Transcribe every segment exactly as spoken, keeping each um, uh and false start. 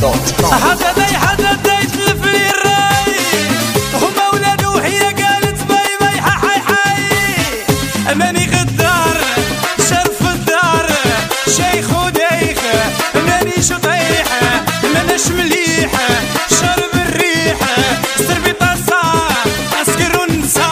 دوت كوم. حددي حددي تلف لي الراي هما ولاد وهي قالت باي باي حي حي ماني غدار شرف الدار شيخ وديخ ماني شطيح ماناش مليح شرب الريح سربي طاسة اسكر ونسى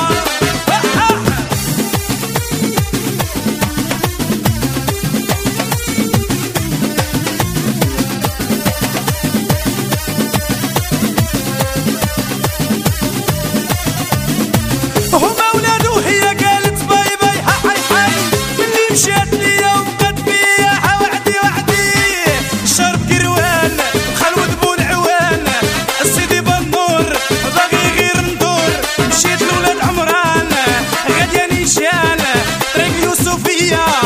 هما ولادو هي قالت باي باي حي حي مني مشات ليا وبقات بيا وحدي وحدي شرب كروان خلود بولعوان سيدي بنور باغي غير ندور مشيت لولاد عمران غادية نيشان طريق يوسفية